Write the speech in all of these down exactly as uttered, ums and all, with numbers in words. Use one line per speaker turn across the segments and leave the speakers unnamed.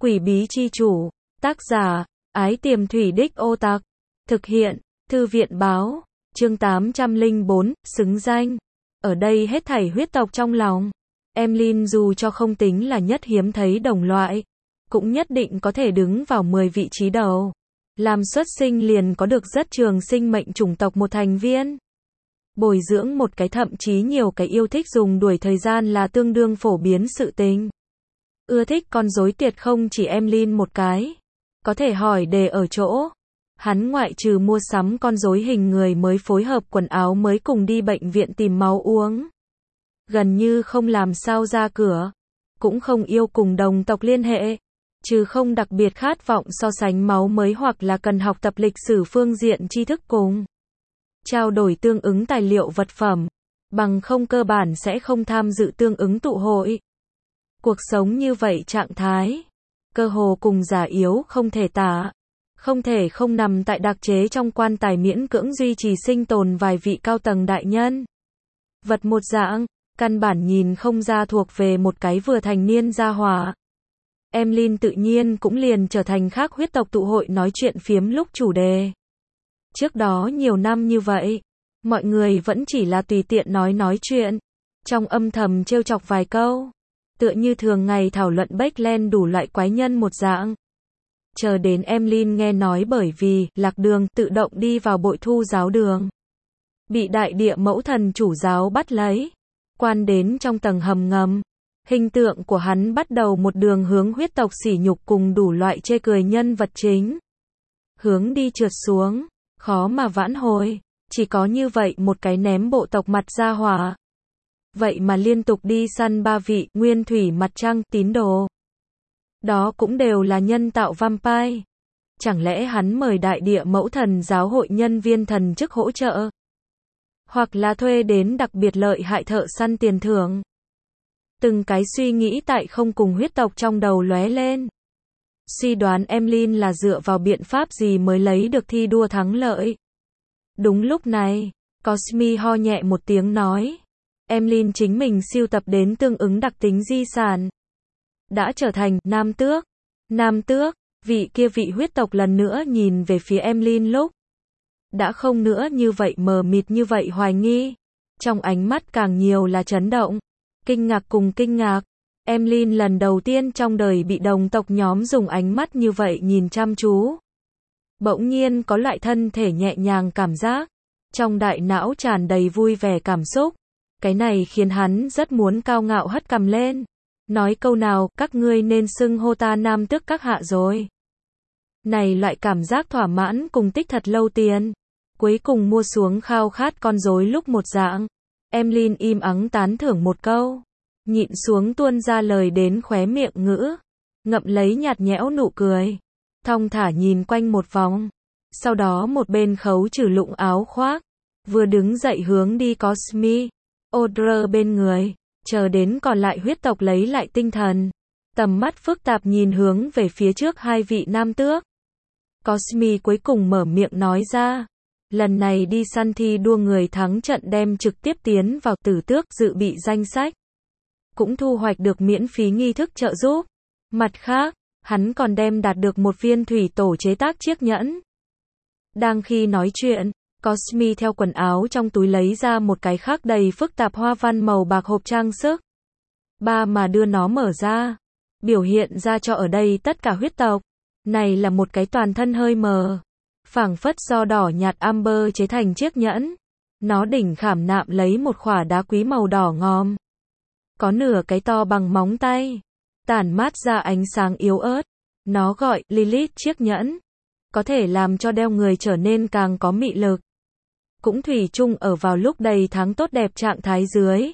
Quỷ bí chi chủ. Tác giả, Ái Tiềm Thủy Đích Ô Tặc. Thực hiện, Thư viện báo. Chương tám trăm lẻ bốn, xứng danh. Ở đây hết thảy huyết tộc trong lòng. Emlyn dù cho không tính là nhất hiếm thấy đồng loại, cũng nhất định có thể đứng vào mười vị trí đầu. Làm xuất sinh liền có được rất trường sinh mệnh chủng tộc một thành viên. Bồi dưỡng một cái thậm chí nhiều cái yêu thích dùng đuổi thời gian là tương đương phổ biến sự tình. Ưa thích con rối tuyệt không chỉ Emlyn một cái. Có thể hỏi đề ở chỗ. Hắn ngoại trừ mua sắm con rối hình người mới phối hợp quần áo mới cùng đi bệnh viện tìm máu uống. Gần như không làm sao ra cửa. Cũng không yêu cùng đồng tộc liên hệ. Trừ không đặc biệt khát vọng so sánh máu mới hoặc là cần học tập lịch sử phương diện tri thức cùng. Trao đổi tương ứng tài liệu vật phẩm. Bằng không cơ bản sẽ không tham dự tương ứng tụ hội. Cuộc sống như vậy trạng thái. Cơ hồ cùng già yếu không thể tả. Không thể không nằm tại đặc chế trong quan tài miễn cưỡng duy trì sinh tồn vài vị cao tầng đại nhân. Vật một dạng, căn bản nhìn không ra thuộc về một cái vừa thành niên gia hỏa. Emlyn tự nhiên cũng liền trở thành khác huyết tộc tụ hội nói chuyện phiếm lúc chủ đề. Trước đó nhiều năm như vậy, mọi người vẫn chỉ là tùy tiện nói nói chuyện, trong âm thầm trêu chọc vài câu, tựa như thường ngày thảo luận Backland đủ loại quái nhân một dạng. Chờ đến Emlyn nghe nói bởi vì lạc đường tự động đi vào bội thu giáo đường, bị đại địa mẫu thần chủ giáo bắt lấy, quan đến trong tầng hầm ngầm. Hình tượng của hắn bắt đầu một đường hướng huyết tộc sỉ nhục cùng đủ loại chê cười nhân vật chính. Hướng đi trượt xuống, khó mà vãn hồi, chỉ có như vậy một cái ném bộ tộc mặt ra hỏa. Vậy mà liên tục đi săn ba vị nguyên thủy mặt trăng tín đồ. Đó cũng đều là nhân tạo vampire. Chẳng lẽ hắn mời đại địa mẫu thần giáo hội nhân viên thần chức hỗ trợ? Hoặc là thuê đến đặc biệt lợi hại thợ săn tiền thưởng? Từng cái suy nghĩ tại không cùng huyết tộc trong đầu lóe lên. Suy đoán Emlyn là dựa vào biện pháp gì mới lấy được thi đua thắng lợi. Đúng lúc này, Cosme ho nhẹ một tiếng nói. Emlyn chính mình sưu tập đến tương ứng đặc tính di sản. Đã trở thành nam tước. Nam tước, vị kia vị huyết tộc lần nữa nhìn về phía Emlyn lúc. Đã không nữa như vậy mờ mịt như vậy hoài nghi. Trong ánh mắt càng nhiều là chấn động. Kinh ngạc cùng kinh ngạc. Emlyn lần đầu tiên trong đời bị đồng tộc nhóm dùng ánh mắt như vậy nhìn chăm chú. Bỗng nhiên có loại thân thể nhẹ nhàng cảm giác. Trong đại não tràn đầy vui vẻ cảm xúc. Cái này khiến hắn rất muốn cao ngạo hất cằm lên. Nói câu nào, các ngươi nên xưng hô ta nam tước các hạ rồi. Này loại cảm giác thỏa mãn cùng tích thật lâu tiền. Cuối cùng mua xuống khao khát con rối lúc một dạng. Emlyn im ắng tán thưởng một câu. Nhịn xuống tuôn ra lời đến khóe miệng ngữ. Ngậm lấy nhạt nhẽo nụ cười. Thong thả nhìn quanh một vòng. Sau đó một bên khấu trừ lụng áo khoác. Vừa đứng dậy hướng đi Cosme. Audre bên người. Chờ đến còn lại huyết tộc lấy lại tinh thần. Tầm mắt phức tạp nhìn hướng về phía trước hai vị nam tước. Cosme cuối cùng mở miệng nói ra. Lần này đi săn thi đua người thắng trận đem trực tiếp tiến vào tử tước dự bị danh sách. Cũng thu hoạch được miễn phí nghi thức trợ giúp. Mặt khác, hắn còn đem đạt được một viên thủy tổ chế tác chiếc nhẫn. Đang khi nói chuyện, Cosme theo quần áo trong túi lấy ra một cái khác đầy phức tạp hoa văn màu bạc hộp trang sức. Ba mà đưa nó mở ra. Biểu hiện ra cho ở đây tất cả huyết tộc. Này là một cái toàn thân hơi mờ. Phảng phất do đỏ nhạt amber chế thành chiếc nhẫn. Nó đỉnh khảm nạm lấy một khỏa đá quý màu đỏ ngòm. Có nửa cái to bằng móng tay. Tản mát ra ánh sáng yếu ớt. Nó gọi Lilith chiếc nhẫn. Có thể làm cho đeo người trở nên càng có mị lực. Cũng thủy chung ở vào lúc đầy tháng tốt đẹp trạng thái dưới.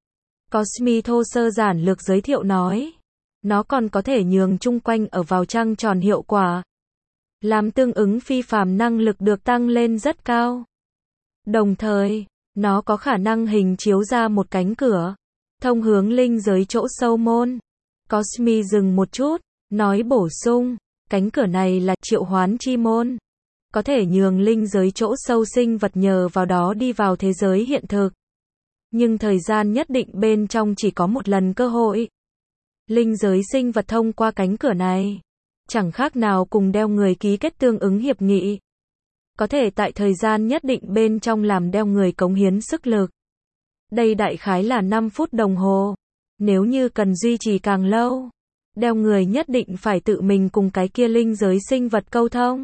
Cosme thô sơ giản lược giới thiệu nói. Nó còn có thể nhường chung quanh ở vào trăng tròn hiệu quả. Làm tương ứng phi phàm năng lực được tăng lên rất cao. Đồng thời, nó có khả năng hình chiếu ra một cánh cửa. Thông hướng linh giới chỗ sâu môn. Cosme dừng một chút, nói bổ sung. Cánh cửa này là triệu hoán chi môn. Có thể nhường linh giới chỗ sâu sinh vật nhờ vào đó đi vào thế giới hiện thực. Nhưng thời gian nhất định bên trong chỉ có một lần cơ hội. Linh giới sinh vật thông qua cánh cửa này, chẳng khác nào cùng đeo người ký kết tương ứng hiệp nghị. Có thể tại thời gian nhất định bên trong làm đeo người cống hiến sức lực. Đây đại khái là năm phút đồng hồ. Nếu như cần duy trì càng lâu, đeo người nhất định phải tự mình cùng cái kia linh giới sinh vật câu thông.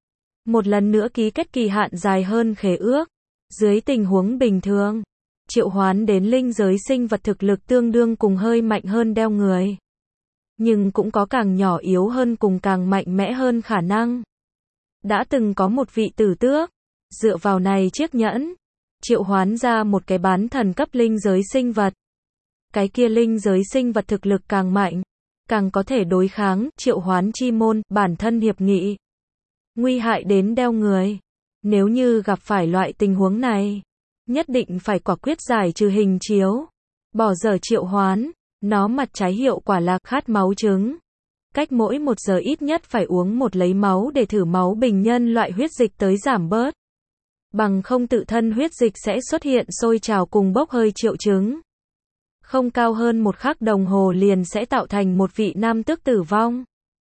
Một lần nữa ký kết kỳ hạn dài hơn khế ước. Dưới tình huống bình thường, triệu hoán đến linh giới sinh vật thực lực tương đương cùng hơi mạnh hơn đeo người. Nhưng cũng có càng nhỏ yếu hơn cùng càng mạnh mẽ hơn khả năng. Đã từng có một vị tử tước, dựa vào này chiếc nhẫn, triệu hoán ra một cái bán thần cấp linh giới sinh vật. Cái kia linh giới sinh vật thực lực càng mạnh, càng có thể đối kháng, triệu hoán chi môn, bản thân hiệp nghị. Nguy hại đến đeo người. Nếu như gặp phải loại tình huống này, nhất định phải quả quyết giải trừ hình chiếu, bỏ dở triệu hoán. Nó mặt trái hiệu quả là khát máu trứng. Cách mỗi một giờ ít nhất phải uống một lấy máu để thử máu bình nhân loại huyết dịch tới giảm bớt. Bằng không tự thân huyết dịch sẽ xuất hiện sôi trào cùng bốc hơi triệu chứng. Không cao hơn một khắc đồng hồ liền sẽ tạo thành một vị nam tước tử vong.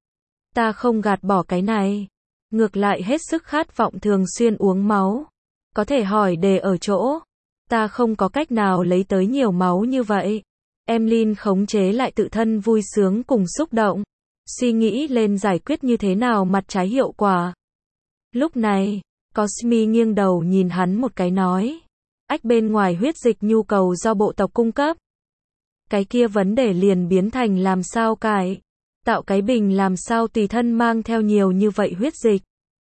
Ta không gạt bỏ cái này. Ngược lại hết sức khát vọng thường xuyên uống máu. Có thể hỏi đề ở chỗ. Ta không có cách nào lấy tới nhiều máu như vậy. Emlyn khống chế lại tự thân vui sướng cùng xúc động. Suy nghĩ lên giải quyết như thế nào mặt trái hiệu quả. Lúc này, Cosme nghiêng đầu nhìn hắn một cái nói. Ách bên ngoài huyết dịch nhu cầu do bộ tộc cung cấp. Cái kia vấn đề liền biến thành làm sao cải. Tạo cái bình làm sao tùy thân mang theo nhiều như vậy huyết dịch.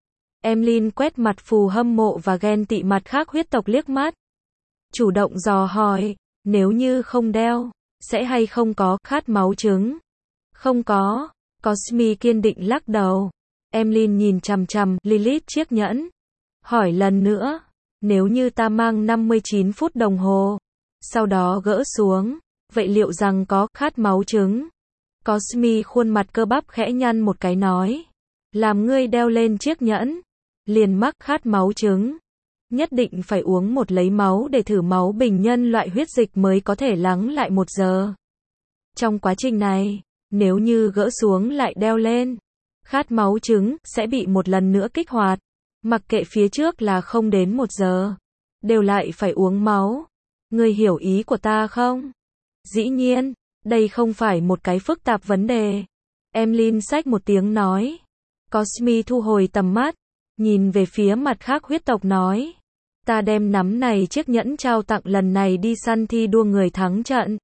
Emlyn quét mặt phù hâm mộ và ghen tị mặt khác huyết tộc liếc mắt. Chủ động dò hỏi, nếu như không đeo, sẽ hay không có khát máu trứng? Không có. Cosme kiên định lắc đầu. Emlyn nhìn chằm chằm Lilith chiếc nhẫn. Hỏi lần nữa, nếu như ta mang năm mươi chín phút đồng hồ, sau đó gỡ xuống, vậy liệu rằng có khát máu trứng? Cosme khuôn mặt cơ bắp khẽ nhăn một cái nói. Làm ngươi đeo lên chiếc nhẫn, liền mắc khát máu trứng. Nhất định phải uống một lấy máu để thử máu bình nhân loại huyết dịch mới có thể lắng lại một giờ. Trong quá trình này, nếu như gỡ xuống lại đeo lên, khát máu trứng sẽ bị một lần nữa kích hoạt. Mặc kệ phía trước là không đến một giờ, đều lại phải uống máu. Ngươi hiểu ý của ta không? Dĩ nhiên, đây không phải một cái phức tạp vấn đề. Emlyn xách một tiếng nói. Cosme thu hồi tầm mắt, nhìn về phía mặt khác huyết tộc nói. Ta đem nắm này chiếc nhẫn trao tặng lần này đi săn thi đua người thắng trận.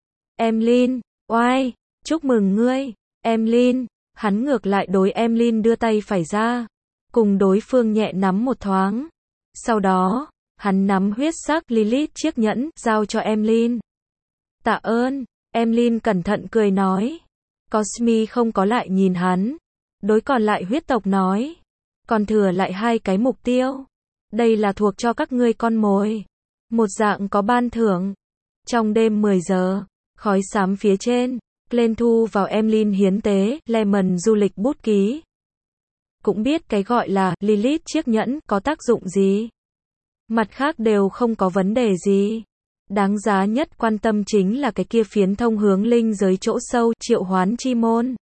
Emlyn, oai, chúc mừng ngươi. Emlyn, hắn ngược lại đối Emlyn đưa tay phải ra, cùng đối phương nhẹ nắm một thoáng. Sau đó, hắn nắm huyết sắc Lilith chiếc nhẫn, giao cho Emlyn. Tạ ơn, Emlyn cẩn thận cười nói. Cosme không có lại nhìn hắn. Đối còn lại huyết tộc nói. Còn thừa lại hai cái mục tiêu. Đây là thuộc cho các ngươi con mồi. Một dạng có ban thưởng. Trong đêm mười giờ, khói xám phía trên, lên thu vào Emlyn hiến tế, Lemon du lịch bút ký. Cũng biết cái gọi là Lilith chiếc nhẫn có tác dụng gì. Mặt khác đều không có vấn đề gì. Đáng giá nhất quan tâm chính là cái kia phiến thông hướng linh giới chỗ sâu, triệu hoán chi môn.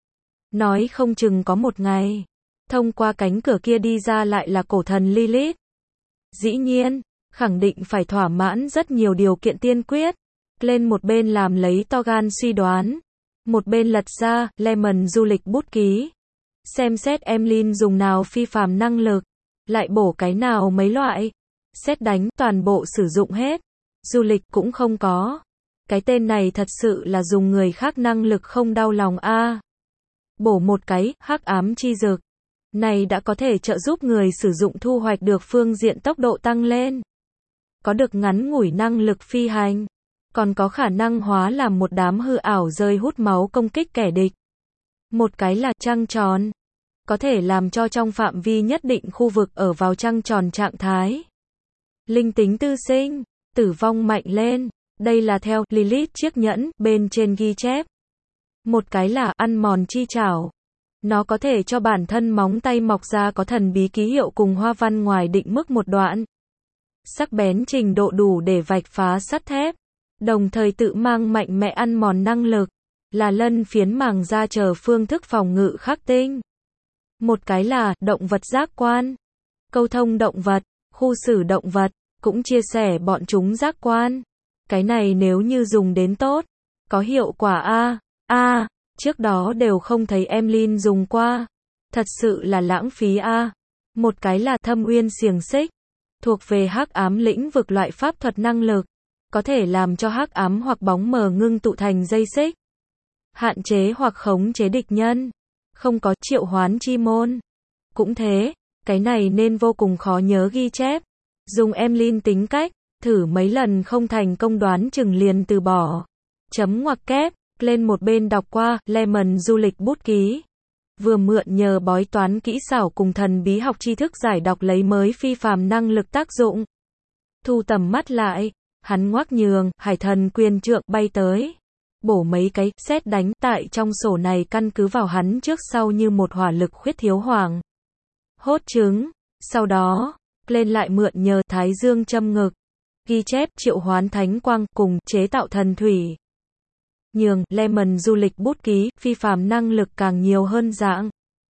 Nói không chừng có một ngày, thông qua cánh cửa kia đi ra lại là cổ thần Lilith. Dĩ nhiên, khẳng định phải thỏa mãn rất nhiều điều kiện tiên quyết. Lên một bên làm lấy to gan suy đoán, một bên lật ra Lemon du lịch bút ký. Xem xét Emlyn dùng nào phi phàm năng lực, lại bổ cái nào mấy loại. Xét đánh toàn bộ sử dụng hết. Du lịch cũng không có. Cái tên này thật sự là dùng người khác năng lực không đau lòng a. À. Bổ một cái, hắc ám chi dược. Này đã có thể trợ giúp người sử dụng thu hoạch được phương diện tốc độ tăng lên. Có được ngắn ngủi năng lực phi hành. Còn có khả năng hóa làm một đám hư ảo rơi hút máu công kích kẻ địch. Một cái là trăng tròn. Có thể làm cho trong phạm vi nhất định khu vực ở vào trăng tròn trạng thái. Linh tính tư sinh, tử vong mạnh lên. Đây là theo Lilith chiếc nhẫn bên trên ghi chép. Một cái là ăn mòn chi chảo. Nó có thể cho bản thân móng tay mọc ra có thần bí ký hiệu cùng hoa văn ngoài định mức một đoạn. Sắc bén trình độ đủ để vạch phá sắt thép. Đồng thời tự mang mạnh mẽ ăn mòn năng lực. là lân phiến màng da chờ phương thức phòng ngự khắc tinh. Một cái là động vật giác quan, câu thông động vật, khu xử động vật, cũng chia sẻ bọn chúng giác quan. Cái này nếu như dùng đến tốt, có hiệu quả a. A, trước đó đều không thấy Emlyn dùng qua. Thật sự là lãng phí a. Một cái là thâm uyên xiềng xích, thuộc về hắc ám lĩnh vực loại pháp thuật năng lực, có thể làm cho hắc ám hoặc bóng mờ ngưng tụ thành dây xích, hạn chế hoặc khống chế địch nhân, không có triệu hoán chi môn. Cũng thế, cái này nên vô cùng khó nhớ ghi chép. Dùng Emlyn tính cách, thử mấy lần không thành công đoán chừng liền từ bỏ. Chấm ngoặc kép, lên một bên đọc qua, Lemon du lịch bút ký. Vừa mượn nhờ bói toán kỹ xảo cùng thần bí học tri thức giải đọc lấy mới phi phàm năng lực tác dụng. Thu tầm mắt lại, hắn ngoác nhường, hải thần quyền trượng bay tới. Bổ mấy cái, sét đánh, tại trong sổ này căn cứ vào hắn trước sau như một hỏa lực khuyết thiếu hoàng. Hốt trứng, sau đó, lên lại mượn nhờ thái dương châm ngực. Ghi chép, triệu hoán thánh quang, cùng, chế tạo thần thủy. Nhường, Lemon du lịch bút ký, phi phàm năng lực càng nhiều hơn dạng.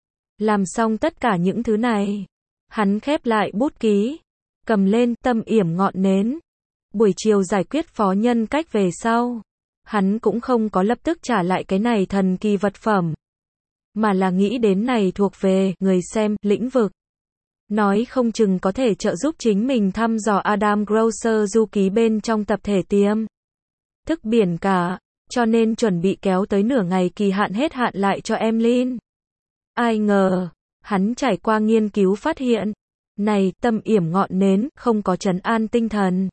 Làm xong tất cả những thứ này. Hắn khép lại bút ký. Cầm lên, tâm yểm ngọn nến. Buổi chiều giải quyết phó nhân cách về sau. Hắn cũng không có lập tức trả lại cái này thần kỳ vật phẩm. Mà là nghĩ đến này thuộc về, người xem, lĩnh vực. Nói không chừng có thể trợ giúp chính mình thăm dò Adam Grosser du ký bên trong tập thể tiềm thức biển cả. Cho nên chuẩn bị kéo tới nửa ngày kỳ hạn hết hạn lại cho Emlyn. Ai ngờ, hắn trải qua nghiên cứu phát hiện, này, tâm yểm ngọn nến, không có trấn an tinh thần.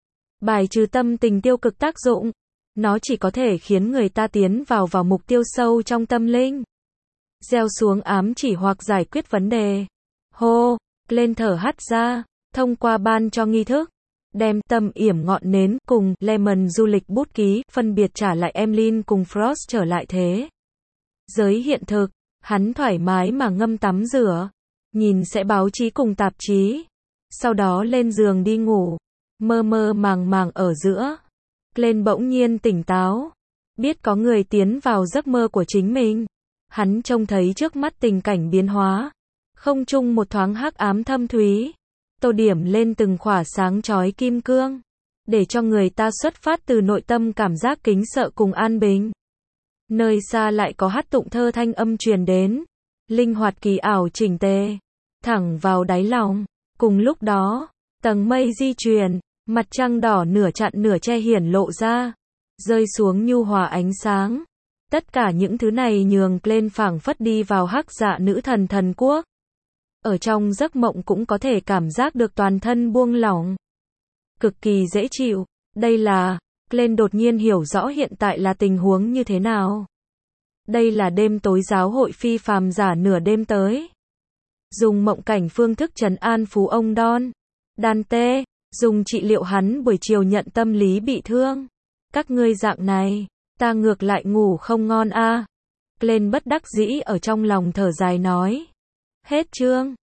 Bài trừ tâm tình tiêu cực tác dụng, nó chỉ có thể khiến người ta tiến vào vào mục tiêu sâu trong tâm linh. Gieo xuống ám chỉ hoặc giải quyết vấn đề. Hô, lên thở hắt ra, thông qua ban cho nghi thức. Đem tâm yểm ngọn nến cùng Lemon du lịch bút ký phân biệt trả lại Emlyn cùng Frost trở lại thế giới hiện thực. Hắn thoải mái mà ngâm tắm rửa, nhìn sẽ báo chí cùng tạp chí, sau đó lên giường đi ngủ. Mơ mơ màng màng ở giữa, lên bỗng nhiên tỉnh táo, biết có người tiến vào giấc mơ của chính mình. Hắn trông thấy trước mắt tình cảnh biến hóa, không trung một thoáng hắc ám thâm thúy. Tô điểm lên từng khỏa sáng chói kim cương, để cho người ta xuất phát từ nội tâm cảm giác kính sợ cùng an bình. Nơi xa lại có hát tụng thơ thanh âm truyền đến, linh hoạt kỳ ảo chỉnh tề, thẳng vào đáy lòng. Cùng lúc đó, tầng mây di chuyển, mặt trăng đỏ nửa chặn nửa che hiển lộ ra, rơi xuống nhu hòa ánh sáng. Tất cả những thứ này nhường lên phảng phất đi vào hắc dạ nữ thần thần quốc. Ở trong giấc mộng cũng có thể cảm giác được toàn thân buông lỏng. Cực kỳ dễ chịu. Đây là, Glenn đột nhiên hiểu rõ hiện tại là tình huống như thế nào. Đây là đêm tối giáo hội phi phàm giả nửa đêm tới. Dùng mộng cảnh phương thức trấn an phú ông Don. Dante, dùng trị liệu hắn buổi chiều nhận tâm lý bị thương. Các ngươi dạng này, ta ngược lại ngủ không ngon a. Glenn bất đắc dĩ ở trong lòng thở dài nói. Hết chương.